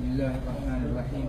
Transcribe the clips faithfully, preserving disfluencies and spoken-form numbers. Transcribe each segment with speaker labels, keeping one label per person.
Speaker 1: بسم الله الرحمن الرحيم.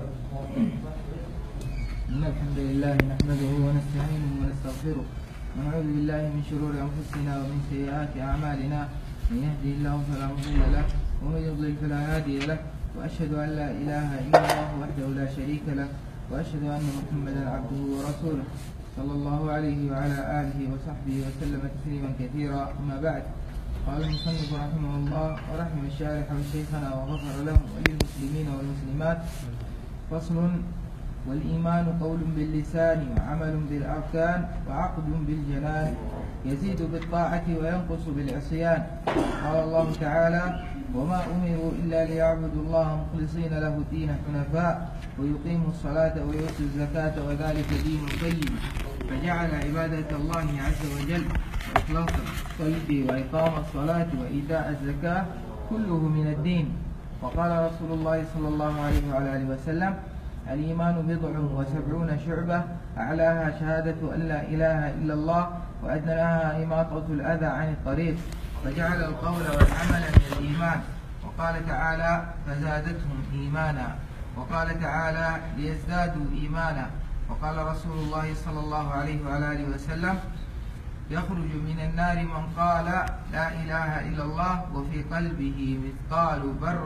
Speaker 1: إن الحمد لله نحمده ونستعينه ونستغفره ونعوذ بالله من شرور أنفسنا ومن سيئات أعمالنا، من يهده الله فلا مضل له ومن يضلل فلا هادي له، وأشهد أن لا إله إلا الله وحده لا شريك له، وأشهد أن محمدا عبده ورسوله صلى الله عليه وعلى آله وصحبه وسلم تسليما كثيرا. أما بعد، قال المصنف رحمه الله ورحم الشارح وشيخنا وغفر له وللمسلمين والمسلمات: فصل: والإيمان قول باللسان وعمل بالأركان وعقد بالجنان، يزيد بالطاعة وينقص بالعصيان. قال الله تعالى: وما أمروا إلا ليعبدوا الله مخلصين له الدين حنفاء ويقيموا الصلاة ويؤتوا الزكاة وذلك دين القيم. فجعل عبادة الله عز وجل وإخلاص القلب وإقام الصلاة وإيتاء الزكاة كله من الدين. وقال رسول الله صلى الله عليه وعلى آله وسلم: الإيمان بضع وسبعون شعبة، أعلاها شهادة أن لا إله إلا الله وأدناها إماطة الأذى عن الطريق. فجعل القول والعمل من الإيمان. وقال تعالى: فزادتهم إيمانا. وقال تعالى: ليزدادوا إيمانا. وقال رسول الله صلى الله عليه وعلى آله وسلم: يخرج من النار من قال لا إله إلا الله وفي قلبه مثقال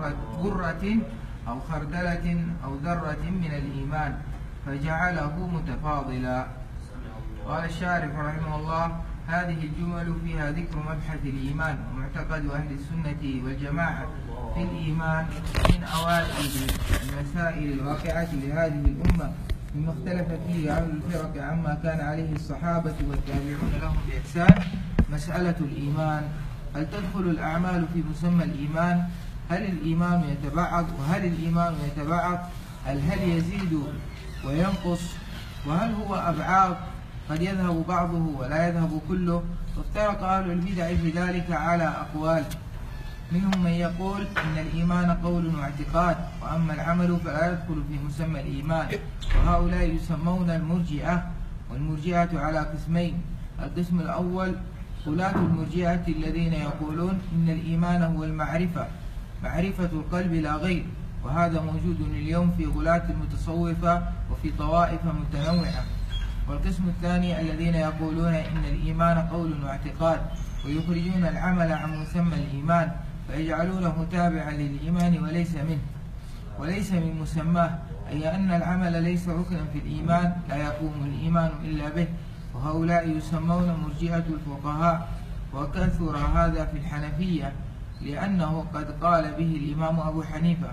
Speaker 1: برة أو خردلة أو ذرة من الإيمان، فجعله متفاضلا. قال الشارح رحمه الله: هذه الجمل فيها ذكر مبحث الإيمان ومعتقد أهل السنة والجماعة في الإيمان من أوائل المسائل الواقعة لهذه الأمة، مما اختلف فيه أهل الفرق عما كان عليه الصحابة والتابعون لهم بإحسان. مسألة الإيمان: هل تدخل الأعمال في مسمى الإيمان؟ هل الإيمان يتبعض؟ وهل الإيمان يتبعض؟ هل هل يزيد وينقص؟ وهل هو أبعاض قد يذهب بعضه ولا يذهب كله؟ وافترق أهل البدع في ذلك على أقوال، منهم من يقول إن الإيمان قول واعتقاد، وأما العمل فلا يدخل في مسمى الإيمان، وهؤلاء يسمون المرجئة. والمرجئة على قسمين: القسم الأول غلاة المرجئة الذين يقولون إن الإيمان هو المعرفة، معرفة القلب لا غير، وهذا موجود اليوم في غلاة المتصوفة وفي طوائف متنوعة. والقسم الثاني الذين يقولون إن الإيمان قول واعتقاد، ويخرجون العمل عن مسمى الإيمان فيجعلونه تابعا للإيمان وليس منه وليس من مسماه، أي أن العمل ليس ركنا في الإيمان لا يقوم الإيمان إلا به. وهؤلاء يسمون مرجئة الفقهاء، وكثر هذا في الحنفية لأنه قد قال به الإمام أبو حنيفة.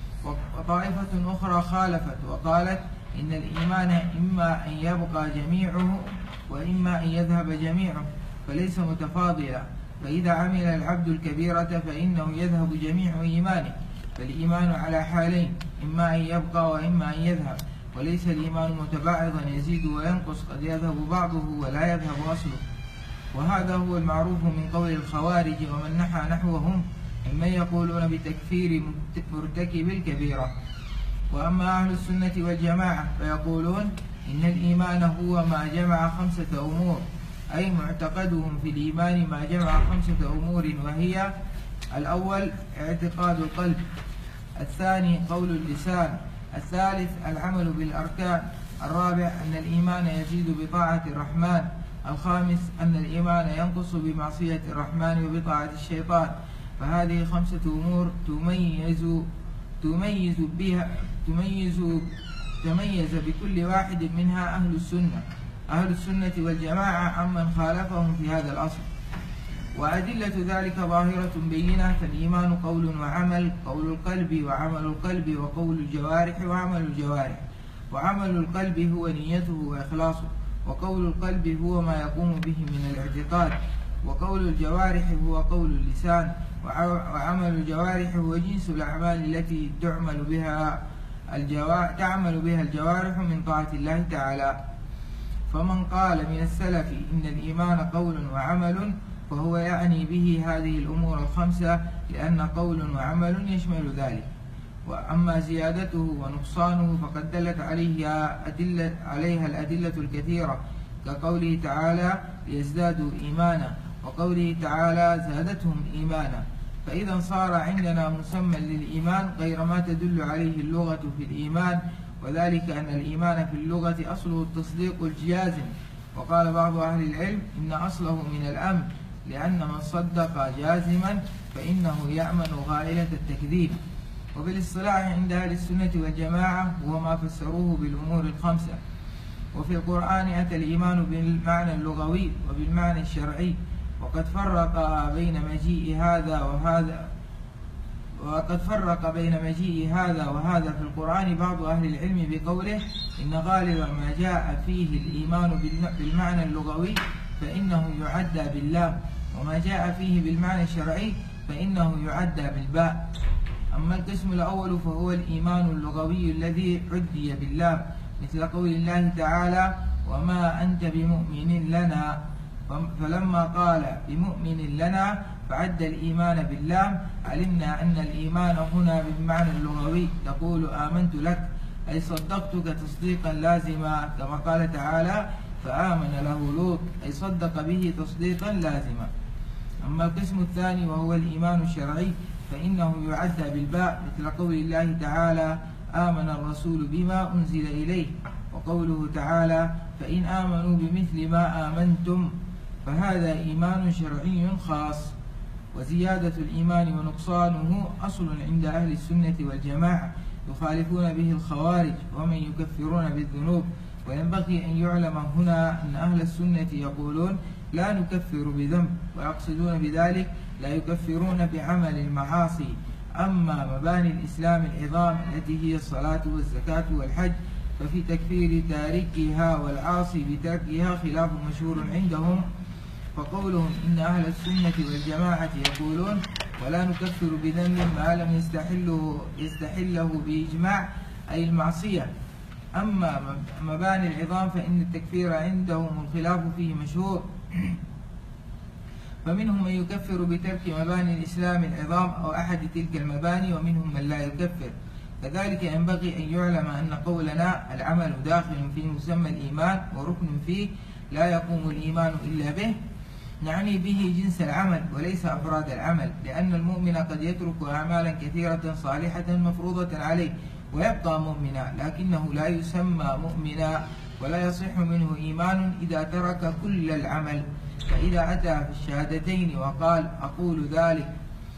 Speaker 1: وطائفة أخرى خالفت وقالت إن الإيمان إما أن يبقى جميعه وإما أن يذهب جميعه، فليس متفاضلا، فإذا عمل العبد الكبيرة فإنه يذهب جميع إيمانه. فالإيمان على حالين: إما أن يبقى وإما أن يذهب، وليس الإيمان متباعضا يزيد وينقص، قد يذهب بعضه ولا يذهب أصله. وهذا هو المعروف من قول الخوارج ومن نحى نحوهم ممن يقولون بتكفير مرتكب الكبيرة. وأما أهل السنة والجماعة فيقولون إن الإيمان هو ما جمع خمسة أمور، أي معتقدهم في الإيمان ما جمع خمسة أمور، وهي: الأول اعتقاد القلب، الثاني قول اللسان، الثالث العمل بالأركان، الرابع أن الإيمان يزيد بطاعة الرحمن، الخامس أن الإيمان ينقص بمعصية الرحمن وبطاعة الشيطان. فهذه خمسة أمور تميز تميز بها تميز تميز بكل واحد منها أهل السنة أهل السنة والجماعة عمن خالفهم في هذا الأصل. وأدلة ذلك ظاهرة بينة: فالإيمان قول وعمل، قول القلب وعمل القلب، وقول الجوارح وعمل الجوارح. وعمل القلب هو نيته وإخلاصه، وقول القلب هو ما يقوم به من الاعتقاد، وقول الجوارح هو قول اللسان، وعمل الجوارح هو جنس الأعمال التي تعمل بها الجوارح تعمل بها الجوارح من طاعة الله تعالى. فمن قال من السلف إن الإيمان قول وعمل فهو يعني به هذه الأمور الخمسة، لأن قول وعمل يشمل ذلك. وأما زيادته ونقصانه فقد دلت عليها أدلة عليها الأدلة الكثيرة، كقوله تعالى: ليزدادوا إيمانا، وقوله تعالى: زادتهم إيمانا. فإذا صار عندنا مسمى للإيمان غير ما تدل عليه اللغة في الإيمان، وذلك أن الإيمان في اللغة أصله التصديق الجازم. وقال بعض أهل العلم إن أصله من الأمن، لأن من صدق جازما فإنه يأمن غائلة التكذيب. وبالاصطلاح عند أهل السنة والجماعة هو ما فسروه بالأمور الخمسة. وفي القرآن أتى الإيمان بالمعنى اللغوي وبالمعنى الشرعي، وقد فرق بين مجيء هذا وهذا وقد فرق بين مجيء هذا وهذا في القرآن بعض أهل العلم بقوله إن غالب ما جاء فيه الإيمان بالمعنى اللغوي فإنه يعدى باللام، وما جاء فيه بالمعنى الشرعي فإنه يعدى بالباء. أما القسم الأول فهو الإيمان اللغوي الذي عدي باللام، مثل قول الله تعالى وما أنت بمؤمن لنا، فلما قال بمؤمن لنا فعد الإيمان باللام علمنا أن الإيمان هنا بالمعنى اللغوي تقول آمنت لك، أي صدقتك تصديقا لازما، كما قال تعالى فآمن له لوط، أي صدق به تصديقا لازما. أما القسم الثاني وهو الإيمان الشرعي فإنه يعدى بالباء، مثل قول الله تعالى آمن الرسول بما أنزل إليه، وقوله تعالى فإن آمنوا بمثل ما آمنتم، فهذا إيمان شرعي خاص. وزيادة الإيمان ونقصانه أصل عند أهل السنة والجماعة يخالفون به الخوارج ومن يكفرون بالذنوب. وينبغي أن يعلم هنا أن أهل السنة يقولون لا نكفر بذنب، ويقصدون بذلك لا يكفرون بعمل المعاصي. أما مباني الإسلام العظام التي هي الصلاة والزكاة والحج ففي تكفير تاركها والعاصي بتركها خلاف مشهور عندهم. فقولهم إن أهل السنة والجماعة يقولون ولا نكفر بذنب ما لم يستحله, يستحله بإجماع أي المعصية. أما مباني العظام فإن التكفير عندهم الخلاف فيه مشهور، فمنهم من يكفر بترك مباني الإسلام العظام أو أحد تلك المباني، ومنهم من لا يكفر. كذلك ينبغي أن يعلم أن قولنا العمل داخل في مسمى الإيمان وركن فيه لا يقوم الإيمان إلا به نعني به جنس العمل وليس أفراد العمل، لأن المؤمن قد يترك أعمالا كثيرة صالحة مفروضة عليه ويبقى مؤمنا، لكنه لا يسمى مؤمنا ولا يصح منه إيمان إذا ترك كل العمل. فإذا أتى في الشهادتين وقال أقول ذلك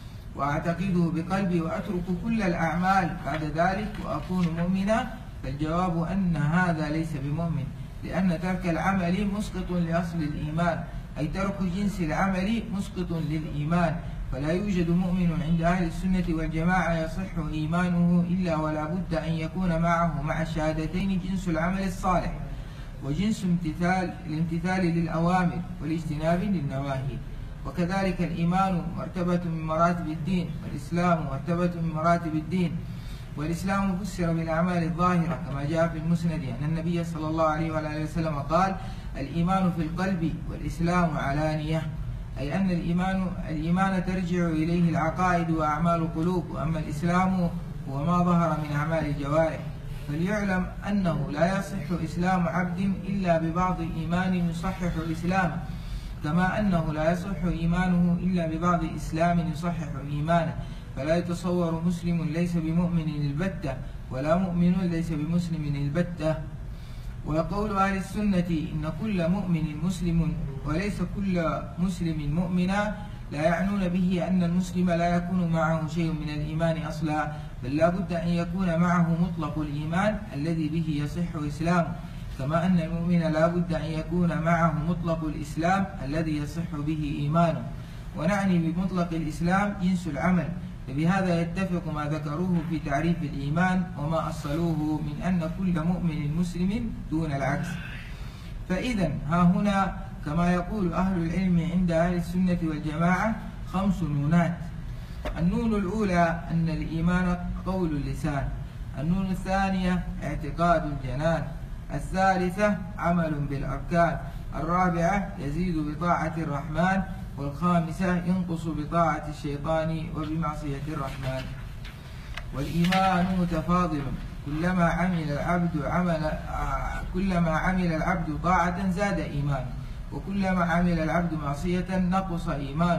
Speaker 1: وأعتقده بقلبي وأترك كل الأعمال بعد ذلك وأكون مؤمنا، فالجواب أن هذا ليس بمؤمن، لأن ترك العمل مسقط لأصل الإيمان، أي ترك جنس العمل مسقط للإيمان. فلا يوجد مؤمن عند أهل السنة والجماعة يصح إيمانه إلا ولا بد أن يكون معه مع الشهادتين جنس العمل الصالح وجنس امتثال الامتثال للأوامر والاجتناب للنواهي. وكذلك الإيمان مرتبة من مراتب الدين، والإسلام مرتبة من مراتب الدين. والإسلام فسر بالأعمال الظاهرة كما جاء في المسند أن النبي صلى الله عليه وآله وسلم قال الإيمان في القلب والإسلام علانية، أي أن الإيمان الإيمان ترجع إليه العقائد وأعمال القلوب، وأما الإسلام هو ما ظهر من أعمال الجوارح. فليعلم أنه لا يصح إسلام عبد إلا ببعض إيمان يصحح الإسلام، كما أنه لا يصح إيمانه إلا ببعض إسلام يصحح إيمانه. فلا يتصور مسلم ليس بمؤمن البتة ولا مؤمن ليس بمسلم البتة. ويقول أهل السنة إن كل مؤمن مسلم وليس كل مسلم مؤمنا، لا يعنون به أن المسلم لا يكون معه شيء من الإيمان أصلا، بل لا بد أن يكون معه مطلق الإيمان الذي به يصح إسلامه، كما أن المؤمن لا بد أن يكون معه مطلق الإسلام الذي يصح به إيمانه. ونعني بمطلق الإسلام جنس العمل، فبهذا يتفق ما ذكروه في تعريف الإيمان وما أصلوه من أن كل مؤمن مسلم دون العكس. فإذا ها هنا كما يقول أهل العلم عند أهل السنة والجماعة خمس نونات. النون الأولى أن الإيمان قول اللسان، النون الثانية اعتقاد الجنان، الثالثة عمل بالأركان، الرابعة يزيد بطاعة الرحمن، والخامسة ينقص بطاعة الشيطان وبمعصية الرحمن. والإيمان متفاضل، كلما عمل العبد عمل كلما عمل العبد طاعة زاد إيمانه، وكلما عمل العبد معصية نقص إيمانه.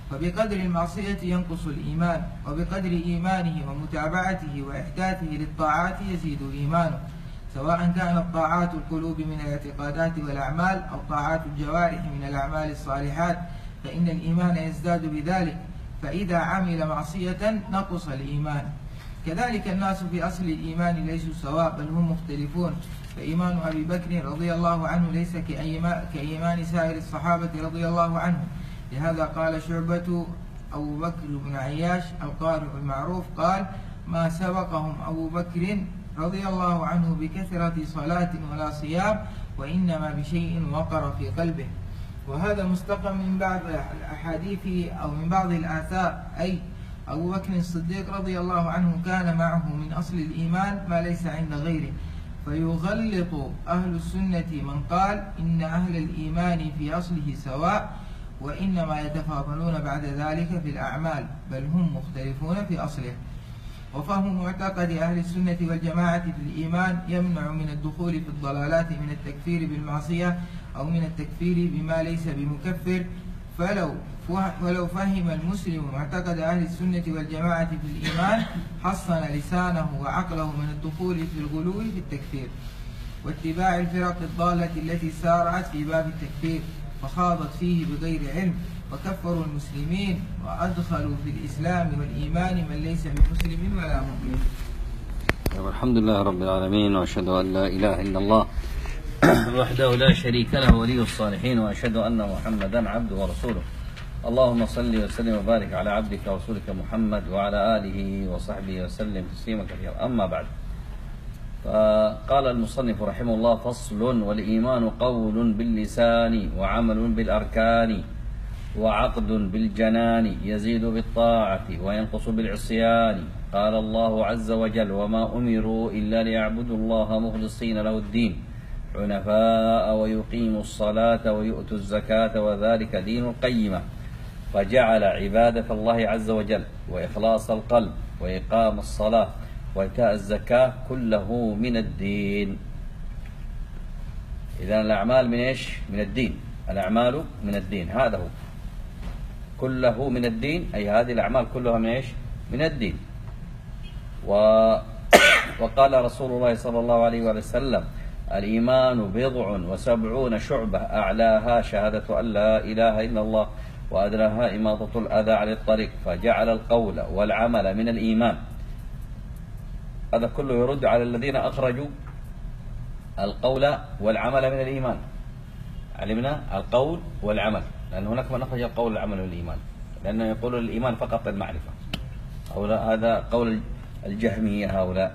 Speaker 1: فبقدر المعصية ينقص الإيمان، وبقدر إيمانه ومتابعته وإحداثه للطاعات يزيد إيمانه، سواء كانت طاعات القلوب من الاعتقادات والأعمال أو طاعات الجوارح من الأعمال الصالحات، فإن الإيمان يزداد بذلك. فإذا عمل معصية نقص الإيمان. كذلك الناس في أصل الإيمان ليسوا سواء، بل هم مختلفون. فإيمان أبي بكر رضي الله عنه ليس كإيمان سائر الصحابة رضي الله عنهم. لهذا قال شعبة أبو بكر بن عياش القارئ المعروف قال: ما سبقهم أبو بكر رضي الله عنه بكثرة صلاة ولا صيام، وإنما بشيء وقر في قلبه. وهذا مستقى من بعض الأحاديث أو من بعض الآثار، أي أبو بكر الصديق رضي الله عنه كان معه من أصل الإيمان ما ليس عند غيره. فيغلط أهل السنة من قال إن أهل الإيمان في أصله سواء، وإنما يتفاضلون بعد ذلك في الأعمال، بل هم مختلفون في أصله. وفهم معتقد أهل السنة والجماعة في الإيمان يمنع من الدخول في الضلالات من التكفير بالمعصية أو من التكفير بما ليس بمكفر. فلو ولو فهم المسلم معتقد أهل السنة والجماعة في الإيمان حصن لسانه وعقله من الدخول في الغلو في التكفير واتباع الفرق الضالة التي سارعت في باب التكفير فخاضت فيه بغير علم، وكفروا المسلمين وأدخلوا في الإسلام والإيمان من ليس بمسلم ولا مؤمن.
Speaker 2: الحمد لله رب العالمين، وأشهد أن لا إله إلا الله وحده لا شريك له ولي الصالحين، وأشهد أن محمدا عبده ورسوله. اللهم صل وسلم وبارك على عبدك ورسولك محمد وعلى آله وصحبه وسلم تسليما كثيرا. أما بعد، فقال المصنف رحمه الله: فصل: والإيمان قول باللسان وعمل بالأركان وعقد بالجنان، يزيد بالطاعة وينقص بالعصيان. قال الله عز وجل: وما أمروا إلا ليعبدوا الله مخلصين له الدين حنفاء ويقيموا الصلاة ويؤتوا الزكاة وذلك دين القيمة. فجعل عبادة الله عز وجل وإخلاص القلب وإقام الصلاة وإيتاء الزكاة كله من الدين. إذن الأعمال من إيش؟ من الدين. الأعمال من الدين، هذا هو كله من الدين، أي هذه الأعمال كلها من إيش؟ من الدين. و... وقال رسول الله صلى الله عليه وسلم: الإيمان بضع وسبعون شعبة، أعلاها شهادة أن لا إله إلا الله وأدناها إماطة الأذى عن الطريق. فجعل القول والعمل من الإيمان. هذا كله يرد على الذين أخرجوا القول والعمل من الإيمان. علمنا القول والعمل، لأن هناك من أخرج القول والعمل من الإيمان، لأنه يقول الإيمان فقط المعرفة. هذا قول الجهمية هؤلاء.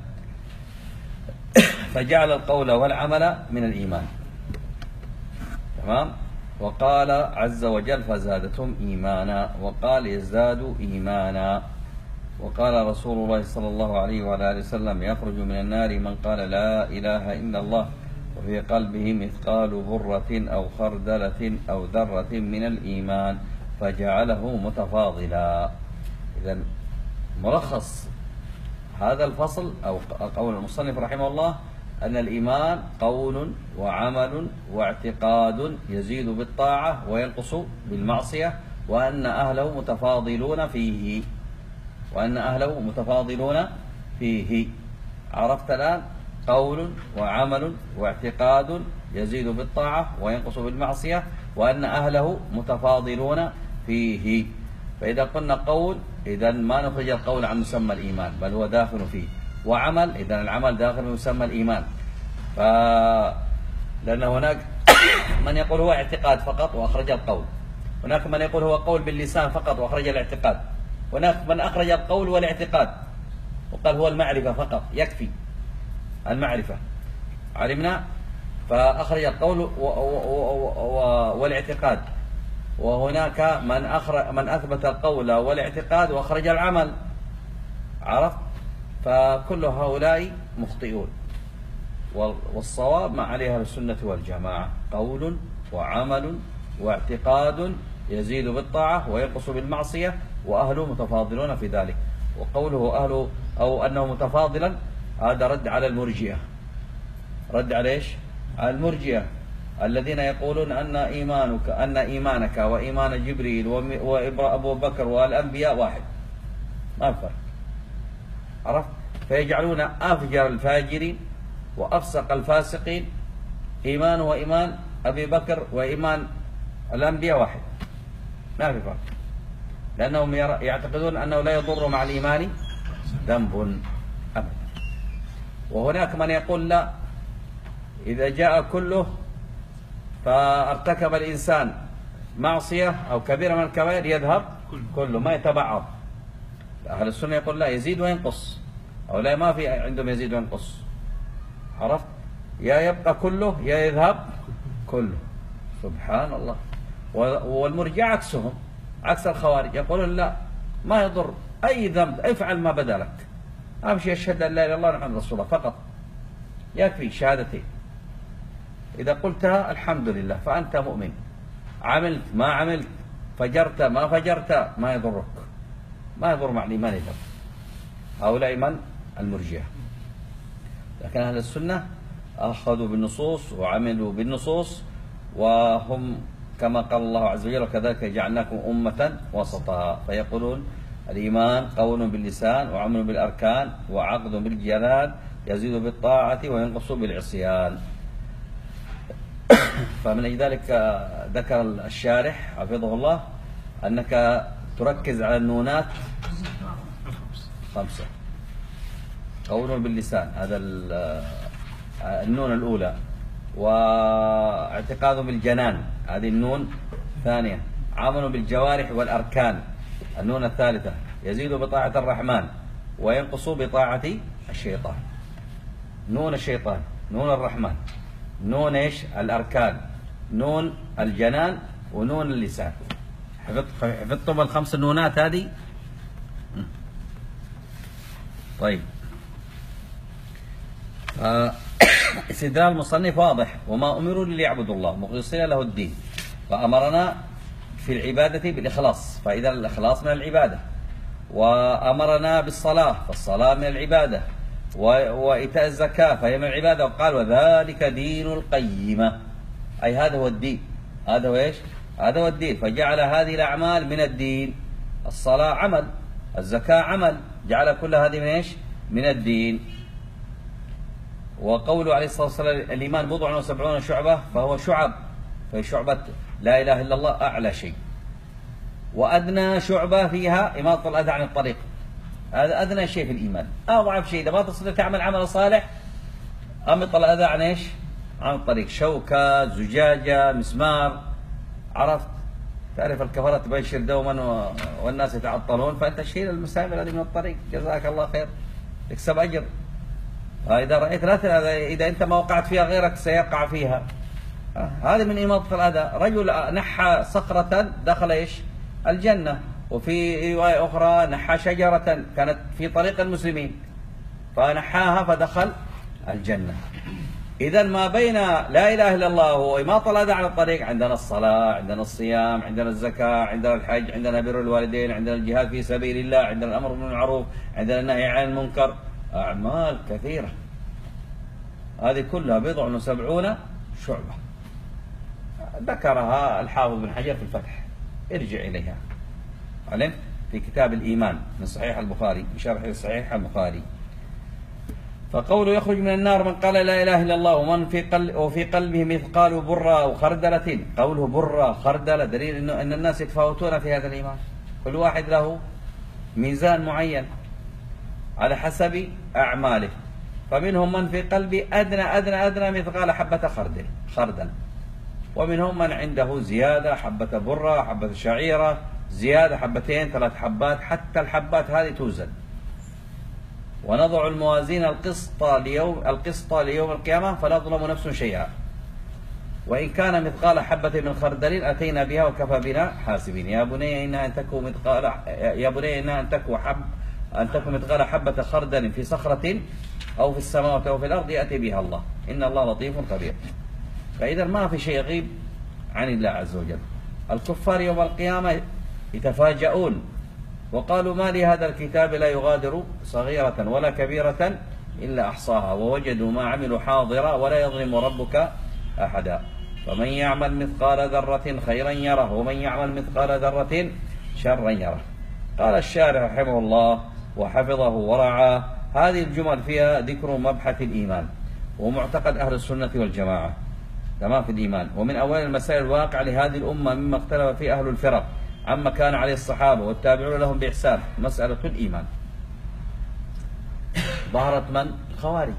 Speaker 2: فجعل القول والعمل من الإيمان. تمام. وقال عز وجل: فزادتهم إيمانا. وقال: يزداد إيمانا. وقال رسول الله صلى الله عليه وعلى آله وسلم: يخرج من النار من قال لا إله إلا الله وفي قلبه مثقال برة أو خردلة أو ذرة من الإيمان، فجعله متفاضلا. إذن ملخص هذا الفصل أو قول المصنف رحمه الله أن الإيمان قول وعمل واعتقاد يزيد بالطاعة وينقص بالمعصية، وأن أهله متفاضلون فيه وأن أهله متفاضلون فيه. عرفت الآن؟ قول وعمل واعتقاد يزيد بالطاعة وينقص بالمعصية، وأن أهله متفاضلون فيه. فإذا قلنا قول، إذن ما نخرج القول عن مسمى الإيمان، بل هو داخل فيه. وعمل، إذن العمل داخل من مسمى الإيمان. ف... لأن هناك من يقول هو اعتقاد فقط وأخرج القول، هناك من يقول هو قول باللسان فقط وأخرج الاعتقاد، هناك من أخرج القول والاعتقاد وقال هو المعرفة فقط يكفي المعرفة. علمنا؟ فأخرج القول و... و... و... والاعتقاد. وهناك من أخرج من أثبت القول والاعتقاد وأخرج العمل. عرفت؟ فكل هؤلاء مخطئون، والصواب ما عليها السنة والجماعة: قول وعمل واعتقاد يزيد بالطاعة وينقص بالمعصية، وأهله متفاضلون في ذلك. وقوله أهله أو أنه متفاضلا هذا رد على المرجئة. رد على إيش؟ على المرجئة. الذين يقولون أن إيمانك أن إيمانك وإيمان جبريل وأبو بكر والأنبياء واحد، ما فرق. عرفت؟ فيجعلون أفجر الفاجرين وأفسق الفاسقين إيمانه وإيمان أبي بكر وإيمان الأنبياء واحد، ما في فرق، لأنهم يعتقدون أنه لا يضر مع الإيمان ذنب أبدا. وهناك من يقول لا، إذا جاء كله فارتكب الإنسان معصية أو كبيرة من الكبائر يذهب كله ما يتبعض. أهل السنة يقول لا، يزيد وينقص، أو لا، ما في عندهم يزيد وينقص. عرفت؟ يا يبقى كله يا يذهب كله. سبحان الله. والمرجع عكسهم، عكس الخوارج، يقولون لا، ما يضر أي ذنب، افعل ما بدا لك، أهم شيء أشهد أن لا إله إلا الله محمد رسول الله فقط، يكفي شهادتين، إذا قلتها الحمد لله فأنت مؤمن، عملت ما عملت، فجرت ما فجرت، ما يضرك، ما يضر مع الإيمان ذنب. هؤلاء من؟ المرجئة. لكن أهل السنة أخذوا بالنصوص وعملوا بالنصوص، وهم كما قال الله عز وجل وكذلك جعلناكم أمة وسطا، فيقولون الإيمان قول باللسان وعمل بالأركان وعقد بالجنان، يزيد بالطاعة وينقص بالعصيان. فمن أجل ذلك ذكر الشارح حفظه الله أنك تركز على النونات خمسة. قول باللسان هذا النون الأولى، واعتقاد بالجنان هذه النون ثانية، عمل بالجوارح والأركان النون الثالثة، يزيد بطاعة الرحمن وينقص بطاعة الشيطان. نون الشيطان، نون الرحمن، نون ايش؟ الأركان، نون الجنان، ونون اللسان. حفظتم الخمس النونات هذه؟ طيب، استدلال المصنف واضح، وما أمروا ليعبدوا الله مخلصين له الدين، فأمرنا في العبادة بالإخلاص، فإذا الإخلاص من العبادة، وأمرنا بالصلاة، فالصلاة من العبادة، وإيتاء الزكاة فهي من العبادة، وقال وذلك دين القيمة، أي هذا هو الدين، هذا هو إيش؟ هذا هو الدين، فجعل هذه الأعمال من الدين، الصلاة عمل، الزكاة عمل، جعل كل هذه من إيش؟ من الدين. وقوله عليه الصلاة والسلام الإيمان بضع وسبعون شعبة، فهو شعب، فهي شعبة لا إله إلا الله أعلى شيء، وأدنى شعبة فيها إماطة الأذى عن الطريق، هذا أدنى شيء في الإيمان، أضعف شيء. إذا ما تستطيع تعمل عمل صالح أمط الأذى عن إيش؟ عن الطريق، شوكة، زجاجة، مسمار، عرفت؟ تعرف الكفرة تبشر دوما والناس يتعطلون، فأنت تشيل المسامر هذه من الطريق، جزاك الله خير، تكسب أجر. إذا رأيت لا، إذا أنت ما وقعت فيها غيرك سيقع فيها، هذه من إماطة الأذى. رجل نحى صخرة دخل إيش؟ الجنة. وفي رواية أخرى نحى شجرة كانت في طريق المسلمين فنحاها فدخل الجنة. إذا ما بين لا إله إلا الله وإماطة الأذى عن الطريق، عندنا الصلاة، عندنا الصيام، عندنا الزكاة، عندنا الحج، عندنا بر الوالدين، عندنا الجهاد في سبيل الله، عندنا الأمر بالمعروف، عندنا النهي عن المنكر، أعمال كثيرة، هذه كلها بضع وسبعون شعبة، ذكرها الحافظ بن حجر في الفتح، ارجع إليها، علم في كتاب الإيمان من صحيح البخاري بشرح صحيح البخاري. فقوله يخرج من النار من قال لا إله إلا الله ومن في قلب وفي قلبه مثقال برة أو خردلة، قوله برة خردلة دليل إنه أن الناس يتفاوتون في هذا الإيمان، كل واحد له ميزان معين على حسب أعماله، فمنهم من في قلبه أدنى أدنى أدنى مثقال حبة خردل خردل، ومنهم من عنده زيادة حبة برة، حبة شعيرة، زيادة حبتين ثلاث حبات، حتى الحبات هذه توزن. ونضع الموازين القسط ليوم القسط ليوم القيامة فلا تظلم نفس شيئا، وإن كان مثقال حبة من خردل أتينا بها وكفى بنا حاسبين. يا بني إنها أن تكون مثقال يا بني إنها أن تكون حب أن تكون مثقال حبة خردل في صخرة أو في السماوات أو في الأرض يأتي بها الله، إن الله لطيف خبير. فإذا ما في شيء غيب عن الله عز وجل. الكفار يوم القيامة يتفاجؤون وقالوا ما لهذا الكتاب لا يغادر صغيرة ولا كبيرة إلا أحصاها ووجدوا ما عملوا حاضرا ولا يظلم ربك أحدا. فمن يعمل مثقال ذرة خيرا يره ومن يعمل مثقال ذرة شرا يره. قال الشارح رحمه الله وحفظه ورعاه: هذه الجمل فيها ذكر مبحث الإيمان ومعتقد أهل السنة والجماعة تمام في الإيمان، ومن أوائل المسائل الواقعة لهذه الأمة مما اختلف فيه أهل الفرق عما كان عليه الصحابة والتابعون لهم بإحسان مسألة الإيمان. ظهرت من؟ الخوارج،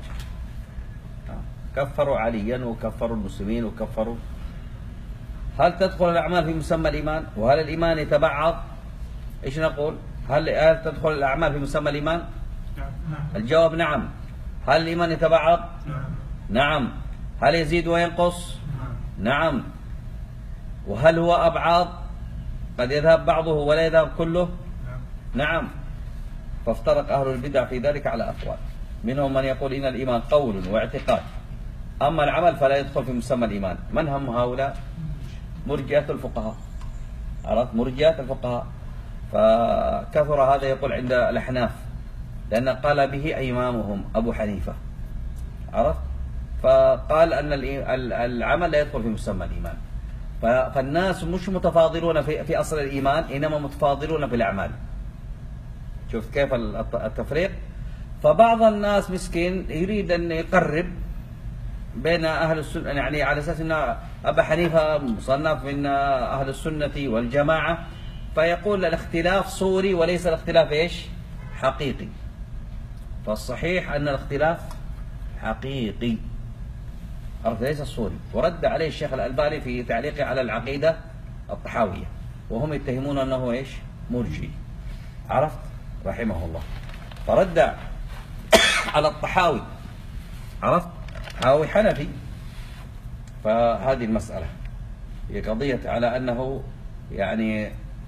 Speaker 2: كفروا عليا وكفروا المسلمين وكفروا. هل تدخل الأعمال في مسمى الإيمان؟ وهل الإيمان يتبعض؟ إيش نقول؟ هل هل تدخل الأعمال في مسمى الإيمان؟
Speaker 3: نعم.
Speaker 2: الجواب نعم. هل الإيمان يتبعض؟
Speaker 3: نعم.
Speaker 2: نعم. هل يزيد وينقص؟
Speaker 3: نعم.
Speaker 2: نعم. وهل هو أبعاض؟ قد يذهب بعضه ولا يذهب كله؟
Speaker 3: نعم.
Speaker 2: نعم. فافترق أهل البدع في ذلك على أقوال، منهم من يقول إن الإيمان قول واعتقاد، أما العمل فلا يدخل في مسمى الإيمان. من هم هؤلاء؟ مرجئة الفقهاء. عرفت؟ مرجئة الفقهاء. فكثر هذا يقول عند الأحناف لأن قال به إمامهم أبو حنيفة. عرفت؟ فقال أن العمل لا يدخل في مسمى الإيمان. فالناس مش متفاضلون في في أصل الإيمان، إنما متفاضلون في الأعمال. شوف كيف التفريق. فبعض الناس مسكين يريد أن يقرب بين أهل السنة، يعني على أساس أن أبا حنيفة مصنف من أهل السنة والجماعة، فيقول الاختلاف صوري وليس الاختلاف إيش؟ حقيقي. فالصحيح أن الاختلاف حقيقي، ليس الصوري. ورد عليه الشيخ الألباني في تعليقه على العقيدة الطحاوية، وهم يتهمون أنه إيش؟ مرجئي. عرفت؟ رحمه الله. فرد على الطحاوي. عرفت؟ الطحاوي حنفي. فهذه المسألة هي قضية على أنه يعني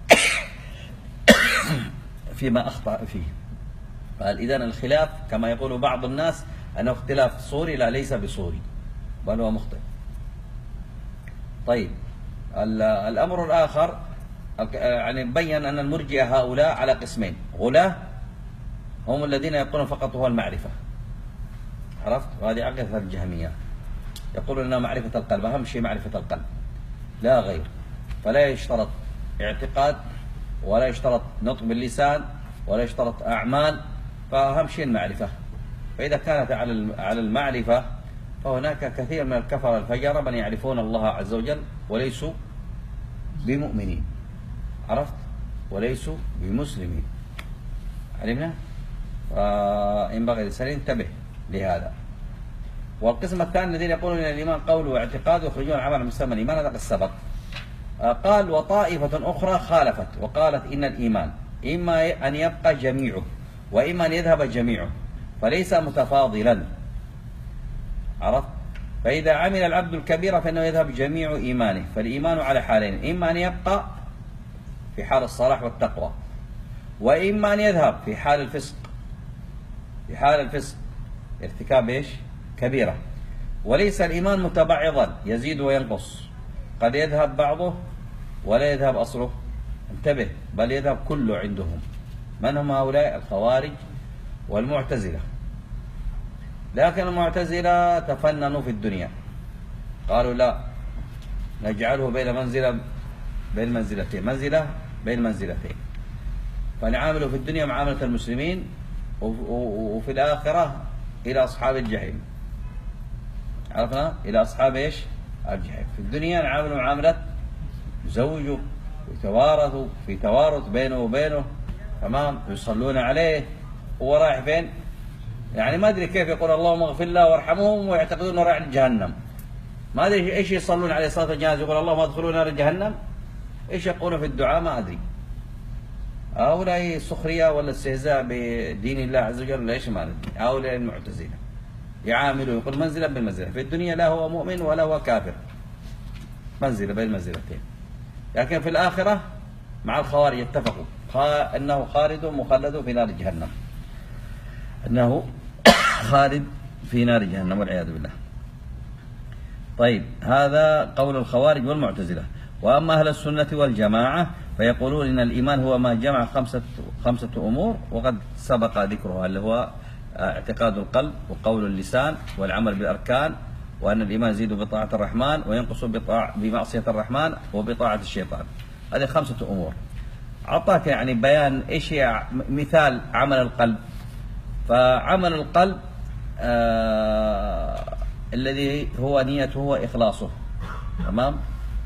Speaker 2: فيما أخطأ فيه. قال إذن الخلاف كما يقول بعض الناس أنه اختلاف صوري، لا ليس بصوري بل هو مخطئ. طيب الأمر الآخر يعني بين أن المرجئة هؤلاء على قسمين: غلاة هم الذين يقولون فقط هو المعرفة. عرفت؟ وهذه عقيدة الجهمية، يقولون أنها معرفة القلب، أهم شيء معرفة القلب لا غير، فلا يشترط اعتقاد ولا يشترط نطق باللسان ولا يشترط أعمال، فأهم شيء المعرفة. فإذا كانت على المعرفة فهناك كثير من الكفرة الفجرة من يعرفون الله عز وجل وليسوا بمؤمنين. عرفت؟ وليسوا بمسلمين. علمنا؟ فينبغي الإنسان ينتبه لهذا. والقسم الثاني الذين يقولون ان الايمان قول واعتقاد ويخرجون العمل من مسمى الايمان، هذا قد سبق. قال: وطائفة اخرى خالفت وقالت ان الايمان اما ان يبقى جميعه واما ان يذهب جميعه، فليس متفاضلا. عرفت؟ فاذا عمل العبد الكبير فانه يذهب جميع ايمانه، فالايمان على حالين: اما ان يبقى في حال الصلاح والتقوى، واما ان يذهب في حال الفسق. في حال الفسق ارتكاب ايش؟ كبيرة. وليس الإيمان متبعضا يزيد وينقص، قد يذهب بعضه ولا يذهب أصله. انتبه، بل يذهب كله عندهم. من هم هؤلاء؟ الخوارج والمعتزلة. لكن المعتزلة تفننوا في الدنيا، قالوا لا، نجعله بين منزلة بين منزلتين، منزلة بين منزلتين، فنعامله في الدنيا معاملة المسلمين وفي الآخرة إلى أصحاب الجحيم. عرفنا؟ إلى أصحاب إيش؟ الجحيم. في الدنيا نعامله معاملة زوجه، ويتوارثوا في توارث بينه وبينه، تمام، يصلون عليه، هو رايح فين؟ يعني ما أدري كيف يقول اللهم اغفر له وارحمهم ويعتقدون رايح جهنم. ما أدري إيش يصلون عليه صلاة الجنازة يقول اللهم ادخلوا نار جهنم. إيش يقولون في الدعاء ما أدري. هؤلاء سخرية ولا استهزاء بدين الله عز وجل ولا إيش ما أدري. هؤلاء المعتزلة يعاملوا يقول منزلة بالمنزلة. في الدنيا لا هو مؤمن ولا هو كافر، منزلة بين المنزلتين. لكن في الآخرة مع الخوارج اتفقوا أنه خالد مخلد في نار جهنم، أنه خالد في نار جهنم والعياذ بالله. طيب هذا قول الخوارج والمعتزلة. وأما أهل السنة والجماعة فيقولون إن الإيمان هو ما جمع خمسة خمسة أمور، وقد سبق ذكرها، اللي هو اعتقاد القلب وقول اللسان والعمل بالأركان وأن الإيمان يزيد بطاعة الرحمن وينقص بطاعة بمعصية الرحمن وبطاعة الشيطان. هذه خمسة أمور. أعطاك يعني بيان إيش هي مثال عمل القلب. فعمل القلب آه الذي هو نيته وإخلاصه، تمام.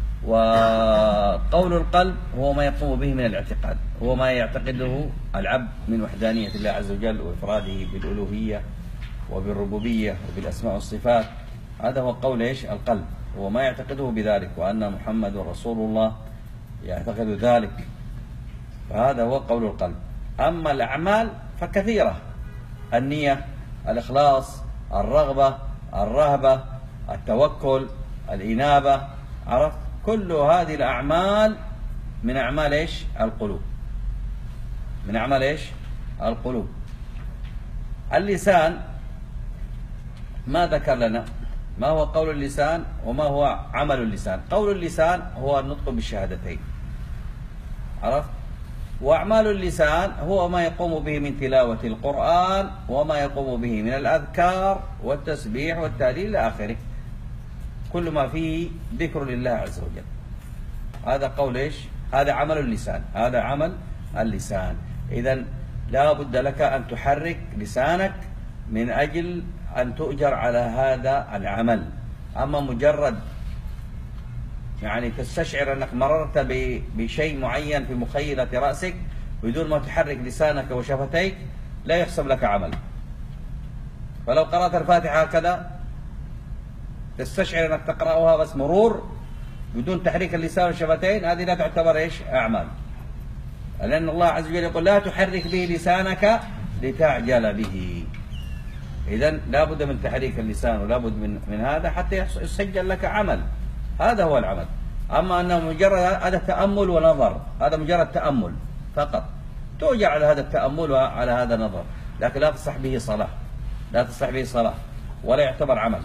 Speaker 2: وقول القلب هو ما يقوم به من الاعتقاد، هو ما يعتقده العبد من وحدانية الله عز وجل وإفراده بالألوهية وبالربوبية وبالأسماء والصفات. هذا هو قول إيش القلب، هو ما يعتقده بذلك، وأن محمد رسول الله يعتقد ذلك. فهذا هو قول القلب. أما الأعمال فكثيرة: النية، الإخلاص، الرغبة، الرهبة، التوكل، الإنابة، عرفت؟ كل هذه الأعمال من أعمال إيش القلوب، من أعمال إيش القلوب. اللسان ما ذكر لنا ما هو قول اللسان وما هو عمل اللسان. قول اللسان هو النطق بالشهادتين، عرفت؟ وأعمال اللسان هو ما يقوم به من تلاوة القرآن وما يقوم به من الأذكار والتسبيح والتهليل إلى آخره، كل ما فيه ذكر لله عز وجل. هذا قول إيش؟ هذا عمل اللسان، هذا عمل اللسان. إذن لا بد لك أن تحرك لسانك من أجل أن تؤجر على هذا العمل. أما مجرد يعني تستشعر أنك مررت بشيء معين في مخيلة رأسك بدون ما تحرك لسانك وشفتيك لا يحسب لك عمل. فلو قرأت الفاتحة هكذا تستشعر أنك تقرأها بس مرور بدون تحريك اللسان والشفتين، هذه لا تعتبر إيش أعمال، لأن الله عز وجل يقول: لا تحرك به لسانك لتعجل به. إذن لا بد من تحريك اللسان ولا بد من من هذا حتى يسجل لك عمل. هذا هو العمل. أما أنه مجرد هذا تأمل ونظر، هذا مجرد تأمل فقط، تؤجر على هذا التأمل وعلى هذا النظر، لكن لا تصح به صلاة، لا تصح به صلاة ولا يعتبر عمل.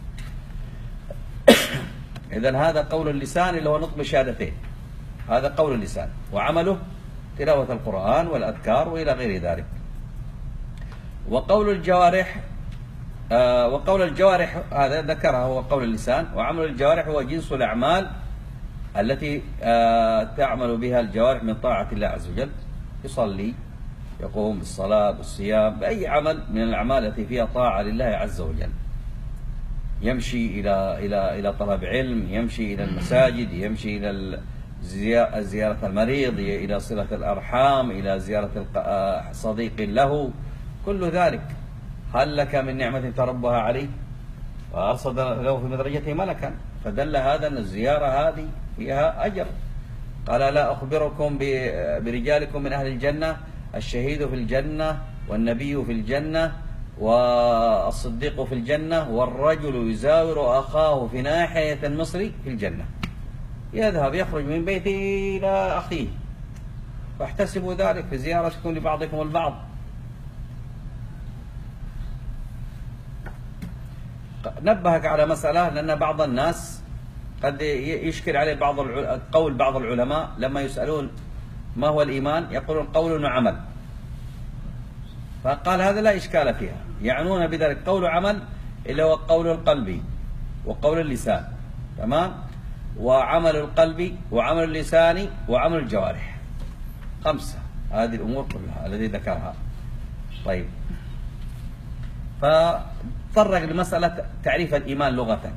Speaker 2: إذن هذا قول اللسان اللي هو نطق بالشهادتين، هذا قول اللسان. وعمله تلاوة القرآن والأذكار وإلى غير ذلك. وقول الجوارح آه وقول الجوارح هذا ذكرها هو قول اللسان. وعمل الجوارح هو جنس الأعمال التي آه تعمل بها الجوارح من طاعة الله عز وجل. يصلي، يقوم بالصلاة، بالصيام، بأي عمل من الأعمال التي فيها طاعة لله عز وجل. يمشي إلى إلى إلى طلب علم، يمشي إلى المساجد، يمشي إلى زيارة المريض، إلى صلة الأرحام، إلى زيارة صديق له، كل ذلك. هل لك من نعمة تربها عليه؟ وأرصد له في مدرجته ملكا، فدل هذا أن الزيارة هذه فيها أجر. قال: لا أخبركم برجالكم من أهل الجنة: الشهيد في الجنة، والنبي في الجنة، والصديق في الجنة، والرجل يزاور أخاه في ناحية مصر في الجنة. يذهب يخرج من بيته إلى أخيه، فاحتسبوا ذلك في زيارتكم لبعضكم البعض. نبهك على مسألة، لأن بعض الناس قد يشكل عليه بعض قول بعض العلماء لما يسألون ما هو الإيمان يقولون قول وعمل، فقال هذا لا إشكال فيها، يعنون بذلك قول وعمل اللي هو قول القلب وقول اللسان، تمام، وعمل القلب وعمل اللسان وعمل الجوارح، خمسة هذه الأمور كلها الذي ذكرها. طيب، فطرق لمسألة تعريف الإيمان لغة،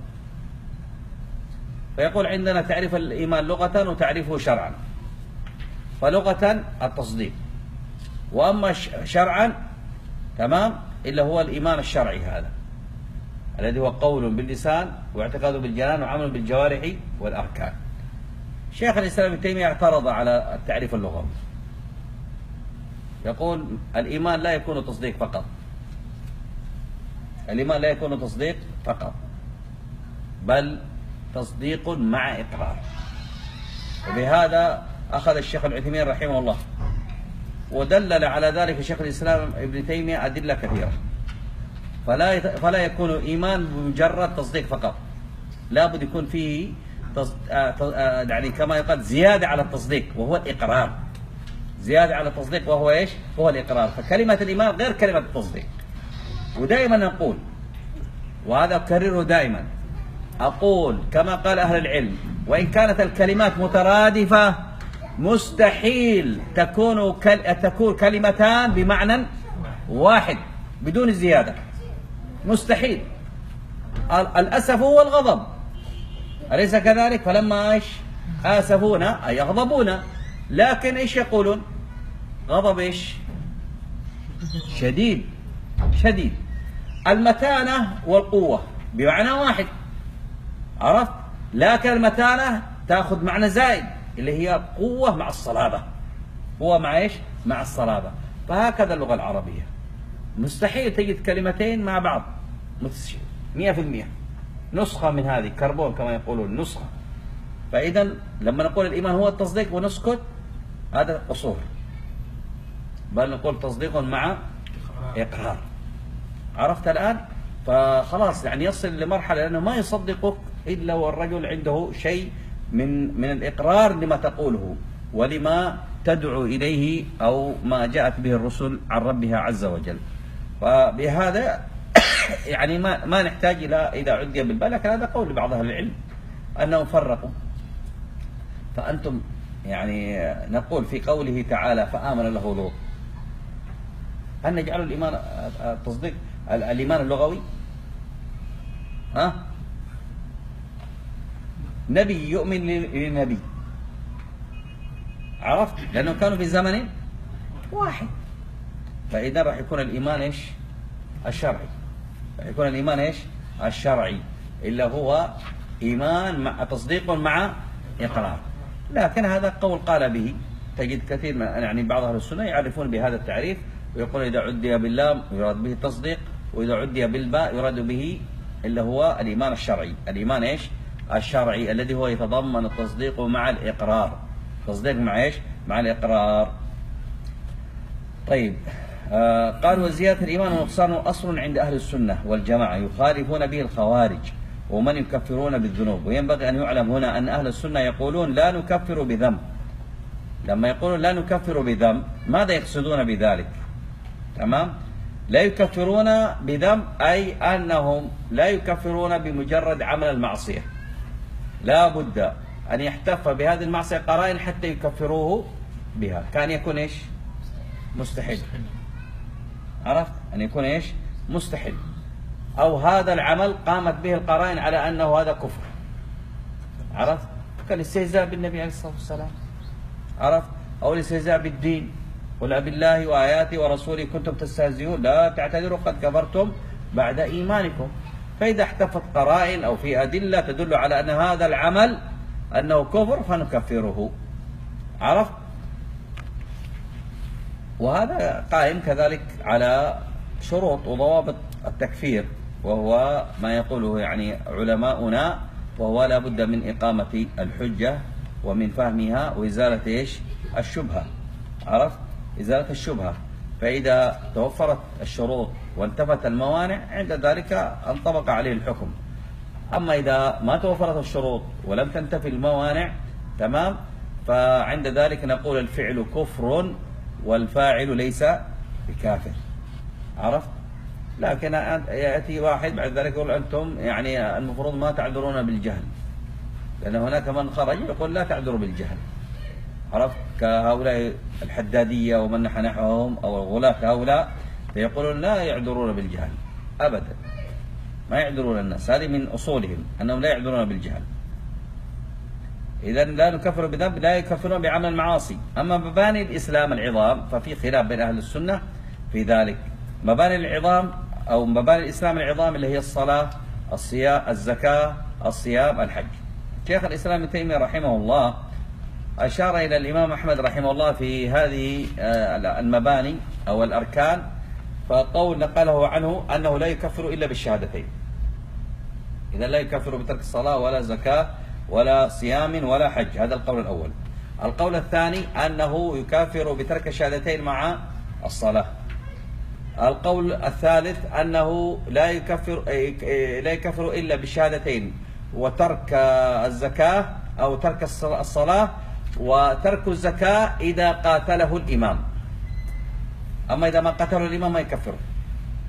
Speaker 2: فيقول عندنا تعريف الإيمان لغة وتعريفه شرعا. فلغة التصديق، وأما شرعا تمام إلا هو الإيمان الشرعي هذا الذي هو قول باللسان واعتقاد بالجنان وعمل بالجوارح والأركان. شيخ الإسلام ابن تيمية اعترض على التعريف اللغوي، يقول الإيمان لا يكون تصديق فقط، الإيمان لا يكون تصديق فقط، بل تصديق مع إقرار. وبهذا أخذ الشيخ العثيمين رحمه الله ودلل على ذلك شيخ الإسلام ابن تيمية أدلة كثيرة. فلا فلا يكون إيمان بمجرد تصديق فقط، لا بد يكون فيه تص... يعني كما يقال زيادة على التصديق وهو الإقرار، زيادة على التصديق وهو إيش؟ هو الإقرار. فكلمة الإيمان غير كلمة التصديق. ودائما نقول وهذا أكرره دائما، أقول كما قال أهل العلم: وإن كانت الكلمات مترادفة مستحيل تكون كل... تكون كلمتان بمعنى واحد بدون زيادة، مستحيل. الأسف هو الغضب، أليس كذلك؟ فلما إيش آسفونا أي يغضبون، لكن إيش يقولون؟ غضب إيش؟ شديد شديد. المتانة والقوة بمعنى واحد، عرفت؟ لكن المتانة تأخذ معنى زائد اللي هي قوة مع الصلابة، قوة مع إيش؟ مع الصلابة. فهكذا اللغة العربية، مستحيل تجد كلمتين مع بعض مية في المية، نسخة من هذه كربون كما يقولون، نسخة. فإذا لما نقول الإيمان هو التصديق ونسكت هذا قصور، بل نقول تصديق مع إقرار. عرفت الآن؟ فخلاص يعني يصل لمرحلة لأنه ما يصدقك إلا والرجل عنده شيء من من الإقرار لما تقوله ولما تدعو إليه أو ما جاءت به الرسل عن ربها عز وجل. فبهذا يعني ما ما نحتاج إلى إذا عدي بالبال، لكن هذا قول لبعض أهل العلم أنهم فرقوا. فأنتم يعني نقول في قوله تعالى: فآمن له لوط، هل نجعل الإيمان التصديق الإيمان اللغوي؟ ها؟ نبي يؤمن لنبي، عرفت؟ لأنهم كانوا في زمن واحد، فإذا راح يكون الإيمان إيش؟ الشرعي، راح يكون الإيمان إيش؟ الشرعي، إلا هو إيمان مع تصديق مع إقرار. لكن هذا قول قال به، تجد كثير من يعني بعض أهل السنة يعرفون بهذا التعريف ويقول إذا عدي باللام يراد به التصديق، وإذا عدي بالباء يراد به إلا هو الإيمان الشرعي. الإيمان إيش؟ الشرعي الذي هو يتضمن التصديق مع الإقرار، تصديق مع إيش؟ مع الإقرار. طيب، آه قال: وزيادة الإيمان ونقصانه أصل عند أهل السنة والجماعة يخالفون به الخوارج ومن يكفرون بالذنوب. وينبغي أن يعلم هنا أن أهل السنة يقولون لا نكفر بذنب. لما يقولون لا نكفر بذنب ماذا يقصدون بذلك؟ تمام؟ لا يكفرون بذنب أي أنهم لا يكفرون بمجرد عمل المعصية، لا بد أن يحتف بهذه المعصية قرائن حتى يكفروه بها. كان يكون إيش؟ مستحيل. عرفت؟ أن يكون إيش؟ مستحيل. أو هذا العمل قامت به القرائن على أنه هذا كفر. عرفت؟ كالاستهزاء بالنبي عليه الصلاة والسلام. عرفت؟ أو الاستهزاء بالدين: قل بالله وآياته ورسوله كنتم تستهزئون لا تعتذروا قد كفرتم بعد إيمانكم. فإذا احتفت قرائن أو في أدلة تدل على أن هذا العمل أنه كفر فنكفره. عرفت؟ وهذا قائم كذلك على شروط وضوابط التكفير، وهو ما يقوله يعني علماؤنا، وهو لا بد من إقامة الحجة ومن فهمها وإزالة إيش؟ الشبهة. عرفت؟ إزالة الشبهة. فإذا توفرت الشروط وانتفت الموانع عند ذلك انطبق عليه الحكم. أما إذا ما توفرت الشروط ولم تنتفي الموانع، تمام، فعند ذلك نقول الفعل كفر والفاعل ليس بكافر. عرفت؟ لكن يأتي واحد بعد ذلك يقول أنتم يعني المفروض ما تعذرون بالجهل، لأن هناك من خرج يقول لا تعذروا بالجهل. عرفت؟ كهؤلاء الحدادية ومن نحى نحوهم أو الغلاة هؤلاء فيقولون لا يعذرون بالجهل أبدا، ما يعذرون الناس، هذه من أصولهم أنهم لا يعذرون بالجهل. إذا لا نكفر بذنب، لا يكفرون بعمل المعاصي. أما مباني الإسلام العظام ففي خلاف بين أهل السنة في ذلك. مباني العظام أو مباني الإسلام العظام اللي هي الصلاة، الصيام، الزكاة، الصيام، الحج. شيخ الإسلام ابن تيمية رحمه الله أشار إلى الإمام أحمد رحمه الله في هذه المباني أو الأركان، فقول نقله عنه أنه لا يكفر إلا بالشهادتين. إذا لا يكفر بترك الصلاة ولا زكاة ولا صيام ولا حج، هذا القول الأول. القول الثاني أنه يكفر بترك الشهادتين مع الصلاة. القول الثالث أنه لا يكفر لا يكفر إلا بالشهادتين وترك الزكاة أو ترك الصلاة وترك الزكاة إذا قاتله الإمام. أما إذا ما قاتله الإمام ما يكفره.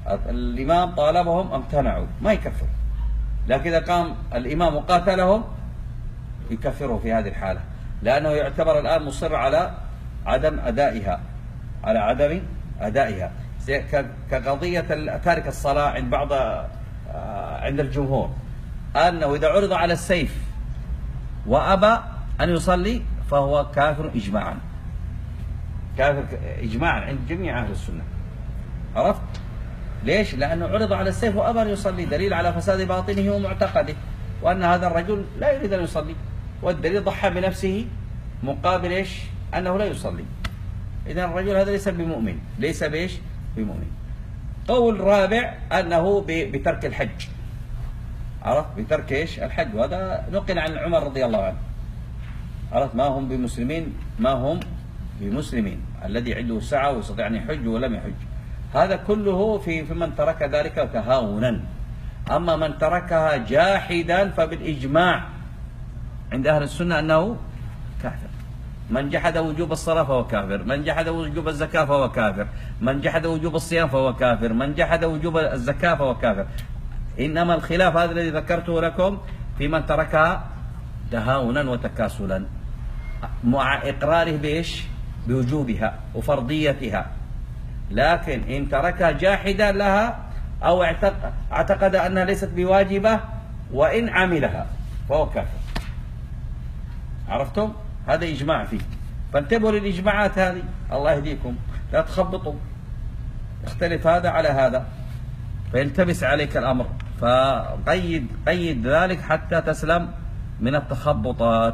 Speaker 2: الإمام طالبهم امتنعوا ما يكفر، لكن إذا قام الإمام وقاتلهم يكفروا في هذه الحالة، لأنه يعتبر الآن مصر على عدم أدائها، على عدم أدائها، كقضية تارك الصلاة عند بعض عند الجمهور، أنه إذا عرض على السيف وأبى أن يصلي فهو كافر إجماعا، كافر إجماعا عند جميع أهل السنة. عرفت؟ ليش؟ لأنه عرض على السيف وأبى أن يصلي، دليل على فساد باطنه ومعتقده، وأن هذا الرجل لا يريد أن يصلي، والدليل ضحى بنفسه مقابل إيش؟ أنه لا يصلي. إذن الرجل هذا ليس بمؤمن، ليس بإيش؟ بمؤمن. قول رابع أنه بترك الحج. عرفت؟ بترك إيش؟ الحج، وهذا نقل عن عمر رضي الله عنه. عرفت؟ ما هم بمسلمين، ما هم بمسلمين، الذي عنده سعة ويستطيع أن يحج ولم يحج، هذا كله في في من ترك ذلك تهاونا. أما من تركها جاحدا فبالإجماع عند أهل السنة أنه كافر. من جحد وجوب الصلاة فهو كافر، من جحد وجوب الزكاة فهو كافر، من جحد وجوب الصيام فهو كافر، من جحد وجوب الزكاة فهو كافر. إنما الخلاف هذا الذي ذكرته لكم في من تركها تهاونا وتكاسلا، مع إقراره بإيش؟ بوجوبها وفرضيتها، لكن إن تركها جاحدا لها أو اعتقد أنها ليست بواجبة وإن عملها فهو كافر. عرفتم؟ هذا إجماع فيه، فانتبهوا للإجماعات هذه، الله يهديكم، لا تخبطوا، يختلف هذا على هذا فيلتبس عليك الأمر، فقيد قيد ذلك حتى تسلم من التخبطات.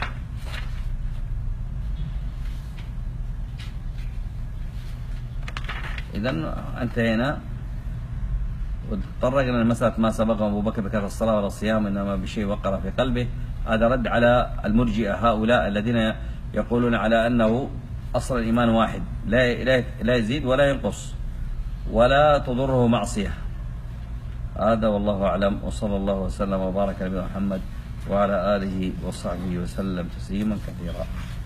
Speaker 2: إذن انتهينا وتطرقنا لمسألة ما سبقه أبو بكر بكثرة الصلاة ولا الصيام إنما بشيء وقر في قلبه. هذا رد على المرجئة هؤلاء الذين يقولون على أنه أصل الإيمان واحد، لا لا يزيد ولا ينقص ولا تضره معصية. هذا والله أعلم، وصلى الله وسلم وبارك على نبينا محمد وعلى آله وصحبه وسلم تسليما كثيرا.